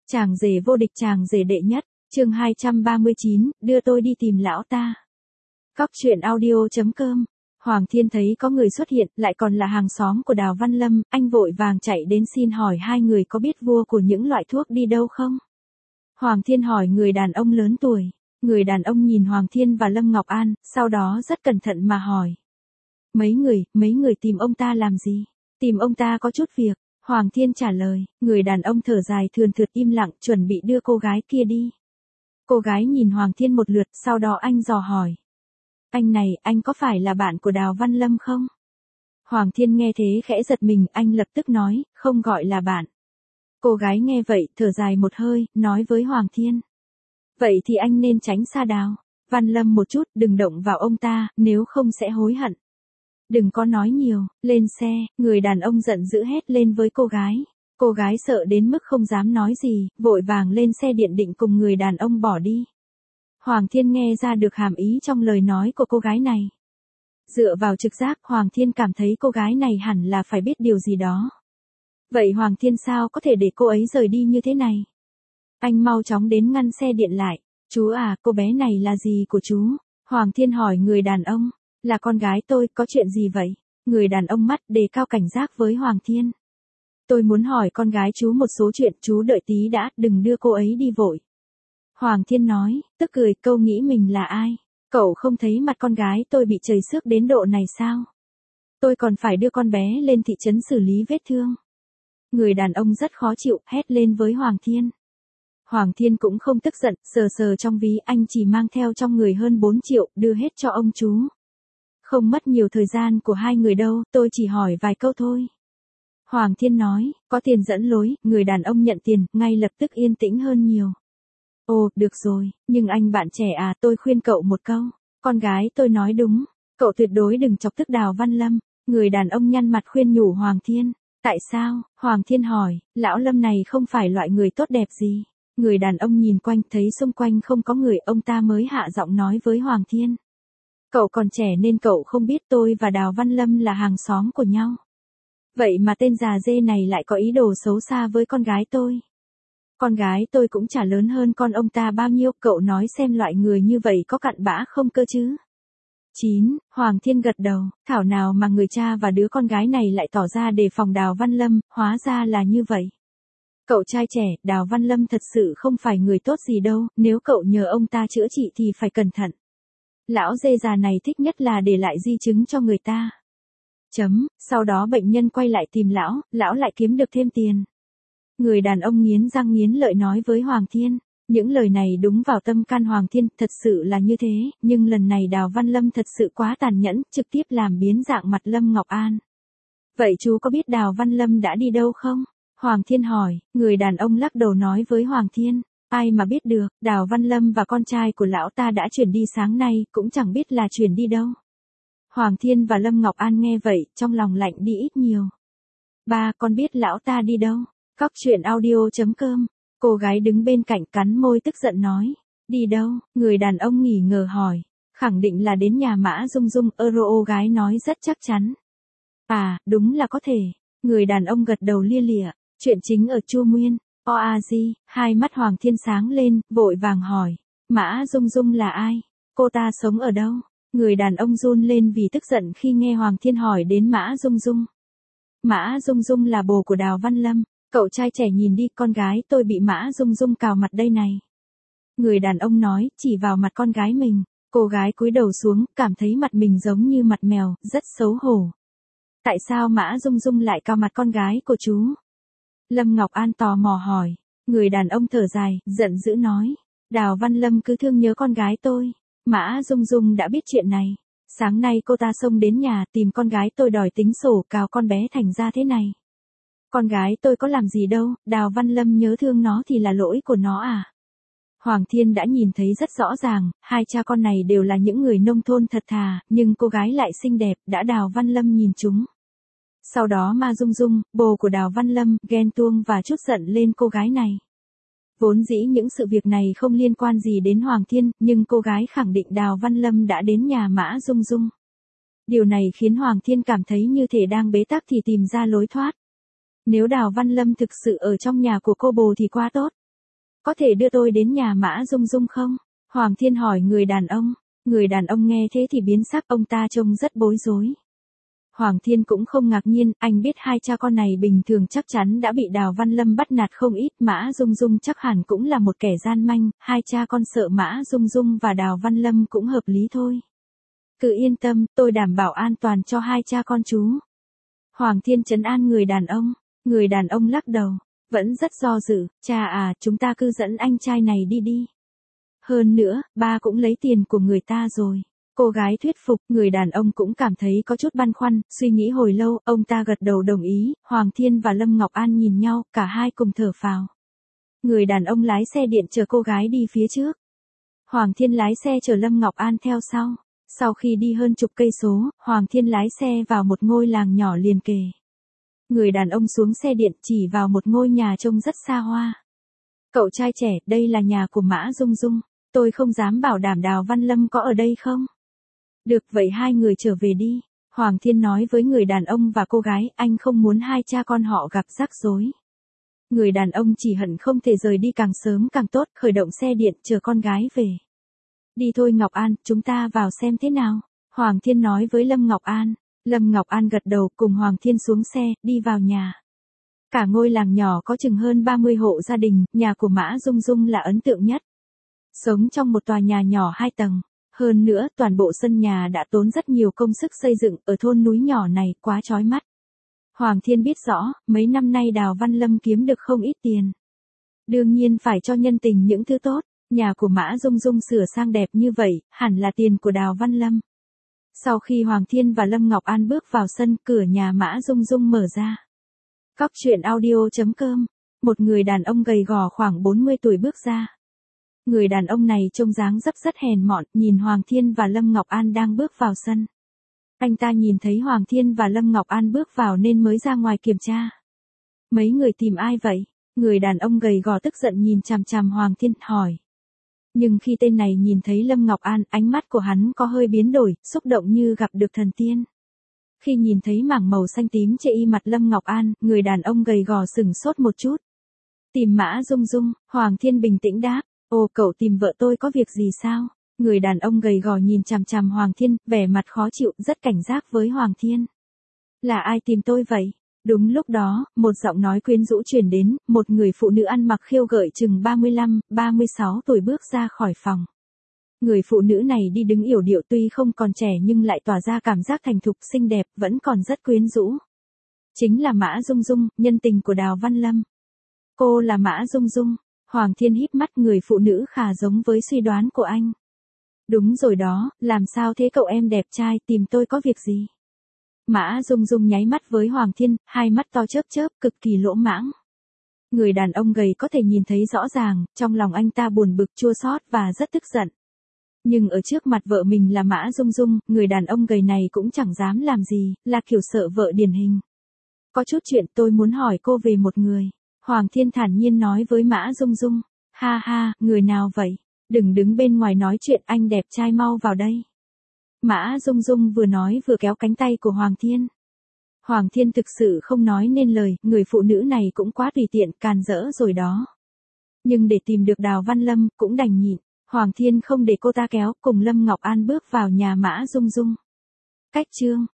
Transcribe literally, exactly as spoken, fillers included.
Chàng rể vô địch chàng rể đệ nhất, chương hai trăm ba mươi chín, đưa tôi đi tìm lão ta. Cóc truyện audio.com. Hoàng Thiên thấy có người xuất hiện, lại còn là hàng xóm của Đào Văn Lâm, anh vội vàng chạy đến xin hỏi hai người có biết vua của những loại thuốc đi đâu không? Hoàng Thiên hỏi người đàn ông lớn tuổi. Người đàn ông nhìn Hoàng Thiên và Lâm Ngọc An, sau đó rất cẩn thận mà hỏi. Mấy người, mấy người tìm ông ta làm gì? Tìm ông ta có chút việc. Hoàng Thiên trả lời, người đàn ông thở dài thườn thượt im lặng, chuẩn bị đưa cô gái kia đi. Cô gái nhìn Hoàng Thiên một lượt, sau đó anh dò hỏi. Anh này, anh có phải là bạn của Đào Văn Lâm không? Hoàng Thiên nghe thế khẽ giật mình, anh lập tức nói, không gọi là bạn. Cô gái nghe vậy, thở dài một hơi, nói với Hoàng Thiên. Vậy thì anh nên tránh xa Đào Văn Lâm một chút, đừng động vào ông ta, nếu không sẽ hối hận. Đừng có nói nhiều, lên xe, người đàn ông giận dữ hét lên với cô gái. Cô gái sợ đến mức không dám nói gì, vội vàng lên xe điện định cùng người đàn ông bỏ đi. Hoàng Thiên nghe ra được hàm ý trong lời nói của cô gái này. Dựa vào trực giác, Hoàng Thiên cảm thấy cô gái này hẳn là phải biết điều gì đó. Vậy Hoàng Thiên sao có thể để cô ấy rời đi như thế này? Anh mau chóng đến ngăn xe điện lại. Chú à, cô bé này là gì của chú? Hoàng Thiên hỏi người đàn ông. Là con gái tôi, có chuyện gì vậy? Người đàn ông mắt đề cao cảnh giác với Hoàng Thiên. Tôi muốn hỏi con gái chú một số chuyện, chú đợi tí đã, đừng đưa cô ấy đi vội. Hoàng Thiên nói, tức cười, câu nghĩ mình là ai? Cậu không thấy mặt con gái tôi bị chảy xước đến độ này sao? Tôi còn phải đưa con bé lên thị trấn xử lý vết thương. Người đàn ông rất khó chịu, hét lên với Hoàng Thiên. Hoàng Thiên cũng không tức giận, sờ sờ trong ví, anh chỉ mang theo trong người hơn bốn triệu, đưa hết cho ông chú. Không mất nhiều thời gian của hai người đâu, tôi chỉ hỏi vài câu thôi. Hoàng Thiên nói, có tiền dẫn lối, người đàn ông nhận tiền, ngay lập tức yên tĩnh hơn nhiều. Ồ, được rồi, nhưng anh bạn trẻ à, tôi khuyên cậu một câu. Con gái tôi nói đúng, cậu tuyệt đối đừng chọc tức Đào Văn Lâm. Người đàn ông nhăn mặt khuyên nhủ Hoàng Thiên. Tại sao? Hoàng Thiên hỏi, lão Lâm này không phải loại người tốt đẹp gì. Người đàn ông nhìn quanh thấy xung quanh không có người, ông ta mới hạ giọng nói với Hoàng Thiên. Cậu còn trẻ nên cậu không biết tôi và Đào Văn Lâm là hàng xóm của nhau. Vậy mà tên già dê này lại có ý đồ xấu xa với con gái tôi. Con gái tôi cũng chả lớn hơn con ông ta bao nhiêu, cậu nói xem loại người như vậy có cặn bã không cơ chứ? chín. Hoàng Thiên gật đầu, thảo nào mà người cha và đứa con gái này lại tỏ ra đề phòng Đào Văn Lâm, hóa ra là như vậy. Cậu trai trẻ, Đào Văn Lâm thật sự không phải người tốt gì đâu, nếu cậu nhờ ông ta chữa trị thì phải cẩn thận. Lão dê già này thích nhất là để lại di chứng cho người ta. Chấm, sau đó bệnh nhân quay lại tìm lão, lão lại kiếm được thêm tiền. Người đàn ông nghiến răng nghiến lợi nói với Hoàng Thiên. Những lời này đúng vào tâm can Hoàng Thiên, thật sự là như thế, nhưng lần này Đào Văn Lâm thật sự quá tàn nhẫn, trực tiếp làm biến dạng mặt Lâm Ngọc An. Vậy chú có biết Đào Văn Lâm đã đi đâu không? Hoàng Thiên hỏi, người đàn ông lắc đầu nói với Hoàng Thiên. Ai mà biết được, Đào Văn Lâm và con trai của lão ta đã chuyển đi sáng nay, cũng chẳng biết là chuyển đi đâu. Hoàng Thiên và Lâm Ngọc An nghe vậy, trong lòng lạnh đi ít nhiều. Ba, con biết lão ta đi đâu? Cóc truyện audio.com. Cô gái đứng bên cạnh cắn môi tức giận nói. Đi đâu? Người đàn ông nghỉ ngờ hỏi. Khẳng định là đến nhà Mã Dung Dung, Euro gái nói rất chắc chắn. À, đúng là có thể. Người đàn ông gật đầu lia lịa. Chuyện chính ở Chu Nguyên. O A Di, hai mắt Hoàng Thiên sáng lên, vội vàng hỏi. Mã Dung Dung là ai? Cô ta sống ở đâu? Người đàn ông run lên vì tức giận khi nghe Hoàng Thiên hỏi đến Mã Dung Dung. Mã Dung Dung là bồ của Đào Văn Lâm. Cậu trai trẻ nhìn đi, con gái tôi bị Mã Dung Dung cào mặt đây này. Người đàn ông nói, chỉ vào mặt con gái mình. Cô gái cúi đầu xuống, cảm thấy mặt mình giống như mặt mèo, rất xấu hổ. Tại sao Mã Dung Dung lại cào mặt con gái của chú? Lâm Ngọc An tò mò hỏi. Người đàn ông thở dài, giận dữ nói. Đào Văn Lâm cứ thương nhớ con gái tôi. Mã Dung Dung đã biết chuyện này. Sáng nay cô ta xông đến nhà tìm con gái tôi đòi tính sổ cào con bé thành ra thế này. Con gái tôi có làm gì đâu, Đào Văn Lâm nhớ thương nó thì là lỗi của nó à? Hoàng Thiên đã nhìn thấy rất rõ ràng, hai cha con này đều là những người nông thôn thật thà, nhưng cô gái lại xinh đẹp, đã Đào Văn Lâm nhìn chúng. Sau đó Ma Dung Dung, bồ của Đào Văn Lâm, ghen tuông và chút giận lên cô gái này. Vốn dĩ những sự việc này không liên quan gì đến Hoàng Thiên, nhưng cô gái khẳng định Đào Văn Lâm đã đến nhà Mã Dung Dung. Điều này khiến Hoàng Thiên cảm thấy như thể đang bế tắc thì tìm ra lối thoát. Nếu Đào Văn Lâm thực sự ở trong nhà của cô bồ thì quá tốt. có thể đưa tôi đến nhà Mã Dung Dung không? Hoàng Thiên hỏi người đàn ông. Người đàn ông nghe thế thì biến sắc, ông ta trông rất bối rối. Hoàng Thiên cũng không ngạc nhiên, anh biết hai cha con này bình thường chắc chắn đã bị Đào Văn Lâm bắt nạt không ít, Mã Dung Dung chắc hẳn cũng là một kẻ gian manh, hai cha con sợ Mã Dung Dung và Đào Văn Lâm cũng hợp lý thôi. Cứ yên tâm, tôi đảm bảo an toàn cho hai cha con chú. Hoàng Thiên trấn an người đàn ông. Người đàn ông lắc đầu, vẫn rất do dự, cha à, chúng ta cứ dẫn anh trai này đi đi. Hơn nữa, ba cũng lấy tiền của người ta rồi. Cô gái thuyết phục, người đàn ông cũng cảm thấy có chút băn khoăn, suy nghĩ hồi lâu, ông ta gật đầu đồng ý, Hoàng Thiên và Lâm Ngọc An nhìn nhau, cả hai cùng thở phào. Người đàn ông lái xe điện chở cô gái đi phía trước. Hoàng Thiên lái xe chở Lâm Ngọc An theo sau. Sau khi đi hơn chục cây số, Hoàng Thiên lái xe vào một ngôi làng nhỏ liền kề. Người đàn ông xuống xe điện chỉ vào một ngôi nhà trông rất xa hoa. Cậu trai trẻ, đây là nhà của Mã Dung Dung. Tôi không dám bảo đảm Đào Văn Lâm có ở đây không? Được vậy hai người trở về đi. Hoàng Thiên nói với người đàn ông và cô gái, anh không muốn hai cha con họ gặp rắc rối. Người đàn ông chỉ hận không thể rời đi càng sớm càng tốt, khởi động xe điện chờ con gái về. Đi thôi Ngọc An, chúng ta vào xem thế nào. Hoàng Thiên nói với Lâm Ngọc An. Lâm Ngọc An gật đầu cùng Hoàng Thiên xuống xe, đi vào nhà. Cả ngôi làng nhỏ có chừng hơn ba mươi hộ gia đình, nhà của Mã Dung Dung là ấn tượng nhất. Sống trong một tòa nhà nhỏ hai tầng. Hơn nữa, toàn bộ sân nhà đã tốn rất nhiều công sức xây dựng, ở thôn núi nhỏ này, quá chói mắt. Hoàng Thiên biết rõ, mấy năm nay Đào Văn Lâm kiếm được không ít tiền. Đương nhiên phải cho nhân tình những thứ tốt, nhà của Mã Dung Dung sửa sang đẹp như vậy, hẳn là tiền của Đào Văn Lâm. Sau khi Hoàng Thiên và Lâm Ngọc An bước vào sân, cửa nhà Mã Dung Dung mở ra. Cóc truyện audio chấm com, một người đàn ông gầy gò khoảng bốn mươi tuổi bước ra. Người đàn ông này trông dáng dấp rất hèn mọn, nhìn Hoàng Thiên và Lâm Ngọc An đang bước vào sân. Anh ta nhìn thấy Hoàng Thiên và Lâm Ngọc An bước vào nên mới ra ngoài kiểm tra. Mấy người tìm ai vậy? Người đàn ông gầy gò tức giận nhìn chằm chằm Hoàng Thiên, hỏi. Nhưng khi tên này nhìn thấy Lâm Ngọc An, ánh mắt của hắn có hơi biến đổi, xúc động như gặp được thần tiên. Khi nhìn thấy mảng màu xanh tím trên y mặt Lâm Ngọc An, người đàn ông gầy gò sửng sốt một chút. Tìm Mã Dung Dung, Hoàng Thiên bình tĩnh đáp. Ồ, cậu tìm vợ tôi có việc gì sao? Người đàn ông gầy gò nhìn chằm chằm Hoàng Thiên, vẻ mặt khó chịu, rất cảnh giác với Hoàng Thiên. Là ai tìm tôi vậy? Đúng lúc đó, một giọng nói quyến rũ truyền đến, một người phụ nữ ăn mặc khiêu gợi chừng ba mươi lăm, ba mươi sáu tuổi bước ra khỏi phòng. Người phụ nữ này đi đứng yểu điệu, tuy không còn trẻ nhưng lại tỏa ra cảm giác thành thục xinh đẹp, vẫn còn rất quyến rũ. Chính là Mã Dung Dung, nhân tình của Đào Văn Lâm. Cô là Mã Dung Dung. Hoàng Thiên híp mắt, người phụ nữ khá giống với suy đoán của anh. Đúng rồi đó, làm sao thế cậu em đẹp trai, tìm tôi có việc gì? Mã Dung Dung nháy mắt với Hoàng Thiên, hai mắt to chớp chớp, cực kỳ lỗ mãng. Người đàn ông gầy có thể nhìn thấy rõ ràng, trong lòng anh ta buồn bực chua xót và rất tức giận. Nhưng ở trước mặt vợ mình là Mã Dung Dung, người đàn ông gầy này cũng chẳng dám làm gì, là kiểu sợ vợ điển hình. Có chút chuyện tôi muốn hỏi cô về một người. Hoàng Thiên thản nhiên nói với Mã Dung Dung. Ha ha, người nào vậy? Đừng đứng bên ngoài nói chuyện, anh đẹp trai mau vào đây. Mã Dung Dung vừa nói vừa kéo cánh tay của Hoàng Thiên. Hoàng Thiên thực sự không nói nên lời, người phụ nữ này cũng quá tùy tiện, càn rỡ rồi đó. Nhưng để tìm được Đào Văn Lâm, cũng đành nhịn. Hoàng Thiên không để cô ta kéo, cùng Lâm Ngọc An bước vào nhà Mã Dung Dung. Cách chương